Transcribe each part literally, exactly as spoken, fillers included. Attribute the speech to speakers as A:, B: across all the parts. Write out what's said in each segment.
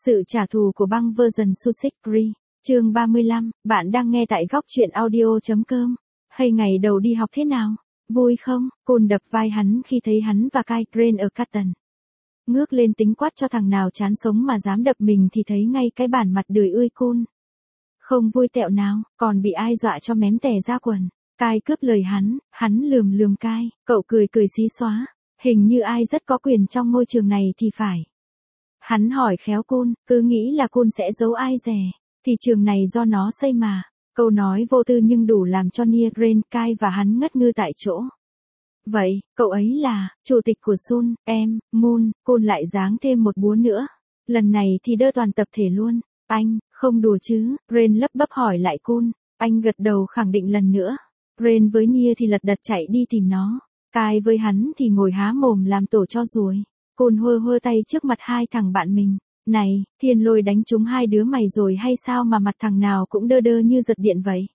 A: Sự trả thù của băng version Sussex Free, chương ba mươi lăm, bạn đang nghe tại góc truyện audio.com. Hay ngày đầu đi học thế nào? Vui không? Côn đập vai hắn khi thấy hắn và Kai Crane ở Carton. Ngước lên tính quát cho thằng nào chán sống mà dám đập mình thì thấy ngay cái bản mặt đười ươi Côn. Không vui tẹo nào, còn bị ai dọa cho mém tè ra quần. Kai cướp lời hắn, hắn lườm lườm Kai, cậu cười cười xí xóa. Hình như ai rất có quyền trong ngôi trường này thì phải. Hắn hỏi khéo Côn, cứ nghĩ là Côn sẽ giấu ai rẻ, thì trường này do nó xây mà. Câu nói vô tư nhưng đủ làm cho Nia Ren, Kai và hắn ngất ngư tại chỗ. Vậy, cậu ấy là, chủ tịch của Sun, em, Moon, Côn lại giáng thêm một búa nữa. Lần này thì đơ toàn tập thể luôn. Anh, không đùa chứ, Ren lấp bấp hỏi lại Côn. Anh gật đầu khẳng định lần nữa. Ren với Nia thì lật đật chạy đi tìm nó. Kai với hắn thì ngồi há mồm làm tổ cho ruồi. Côn hơ hơ tay trước mặt hai thằng bạn mình. Này, Thiên Lôi đánh trúng hai đứa mày rồi hay sao mà mặt thằng nào cũng đơ đơ như giật điện vậy?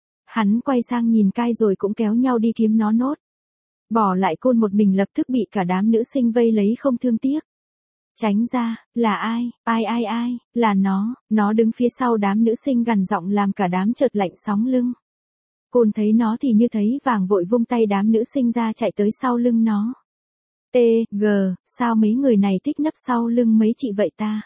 A: Hắn quay sang nhìn Kai rồi cũng kéo nhau đi kiếm nó nốt. Bỏ lại Côn một mình lập tức bị cả đám nữ sinh vây lấy không thương tiếc. Tránh ra, là ai, ai ai ai, là nó, nó đứng phía sau đám nữ sinh gằn giọng làm cả đám chợt lạnh sóng lưng. Côn thấy nó thì như thấy vàng vội vung tay đám nữ sinh ra chạy tới sau lưng nó. T, G, sao mấy người này thích nấp sau lưng mấy chị vậy ta?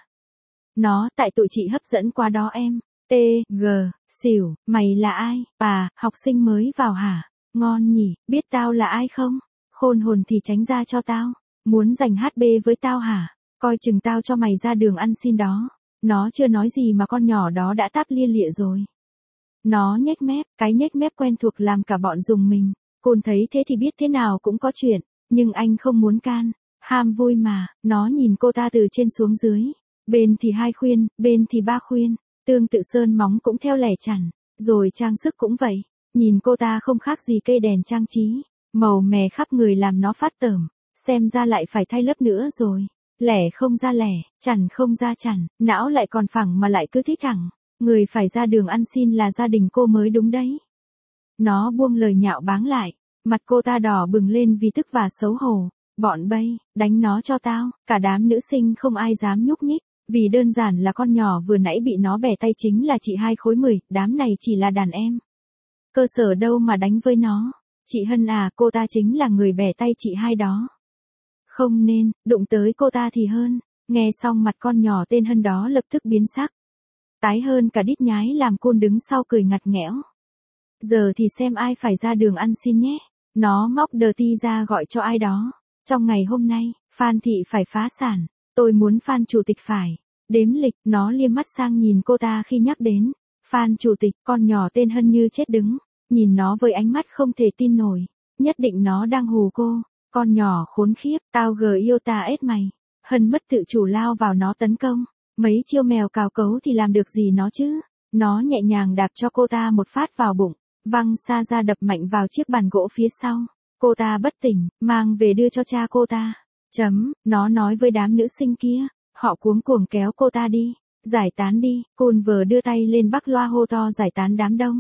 A: Nó, tại tụi chị hấp dẫn quá đó em. T, G, xỉu, mày là ai? À, học sinh mới vào hả? Ngon nhỉ, biết tao là ai không? Khôn hồn thì tránh ra cho tao. Muốn giành hát bê với tao hả? Coi chừng tao cho mày ra đường ăn xin đó. Nó chưa nói gì mà con nhỏ đó đã táp lia lịa rồi. Nó nhếch mép, cái nhếch mép quen thuộc làm cả bọn dùng mình. Côn thấy thế thì biết thế nào cũng có chuyện. Nhưng anh không muốn can, ham vui mà, nó nhìn cô ta từ trên xuống dưới. Bên thì hai khuyên, bên thì ba khuyên, tương tự sơn móng cũng theo lẻ chẵn, rồi trang sức cũng vậy. Nhìn cô ta không khác gì cây đèn trang trí, màu mè khắp người làm nó phát tởm, xem ra lại phải thay lớp nữa rồi. Lẻ không ra lẻ, chẵn không ra chẵn, não lại còn phẳng mà lại cứ thích thẳng. Người phải ra đường ăn xin là gia đình cô mới đúng đấy. Nó buông lời nhạo báng lại. Mặt cô ta đỏ bừng lên vì tức và xấu hổ. Bọn bay, đánh nó cho tao. Cả đám nữ sinh không ai dám nhúc nhích. Vì đơn giản là con nhỏ vừa nãy bị nó bẻ tay chính là chị hai khối mười. Đám này chỉ là đàn em. Cơ sở đâu mà đánh với nó. Chị Hân à, cô ta chính là người bẻ tay chị hai đó. Không nên, đụng tới cô ta thì hơn. Nghe xong mặt con nhỏ tên Hân đó lập tức biến sắc. Tái hơn cả đít nhái làm Côn đứng sau cười ngặt nghẽo. Giờ thì xem ai phải ra đường ăn xin nhé. Nó móc đờ ti ra gọi cho ai đó. Trong ngày hôm nay, Phan Thị phải phá sản. Tôi muốn Phan Chủ tịch phải. Đếm lịch, nó liếc mắt sang nhìn cô ta khi nhắc đến. Phan Chủ tịch, con nhỏ tên Hân như chết đứng. Nhìn nó với ánh mắt không thể tin nổi. Nhất định nó đang hù cô. Con nhỏ khốn khiếp, tao gờ yêu ta ết mày. Hân mất tự chủ lao vào nó tấn công. Mấy chiêu mèo cào cấu thì làm được gì nó chứ. Nó nhẹ nhàng đạp cho cô ta một phát vào bụng. Văng xa ra đập mạnh vào chiếc bàn gỗ phía sau. Cô ta bất tỉnh, mang về đưa cho cha cô ta. Chấm, nó nói với đám nữ sinh kia. Họ cuống cuồng kéo cô ta đi. Giải tán đi, Côn vừa đưa tay lên bắc loa hô to giải tán đám đông.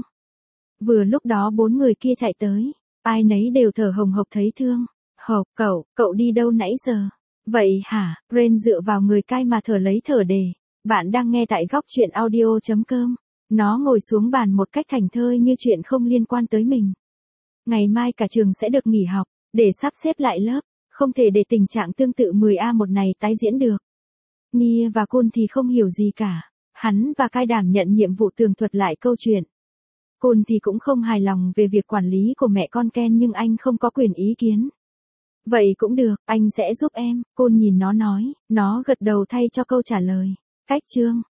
A: Vừa lúc đó bốn người kia chạy tới. Ai nấy đều thở hồng hộc thấy thương. Hộc, cậu, cậu đi đâu nãy giờ? Vậy hả? Ren dựa vào người Kai mà thở lấy thở đề. Bạn đang nghe tại góc truyện audio.com. Nó ngồi xuống bàn một cách thảnh thơi như chuyện không liên quan tới mình. Ngày mai cả trường sẽ được nghỉ học, để sắp xếp lại lớp. Không thể để tình trạng tương tự mười A một này tái diễn được. Nia và Côn thì không hiểu gì cả. Hắn và Kai đảm nhận nhiệm vụ tường thuật lại câu chuyện. Côn thì cũng không hài lòng về việc quản lý của mẹ con Ken nhưng anh không có quyền ý kiến. Vậy cũng được, anh sẽ giúp em, Côn nhìn nó nói, nó gật đầu thay cho câu trả lời. Cách chương,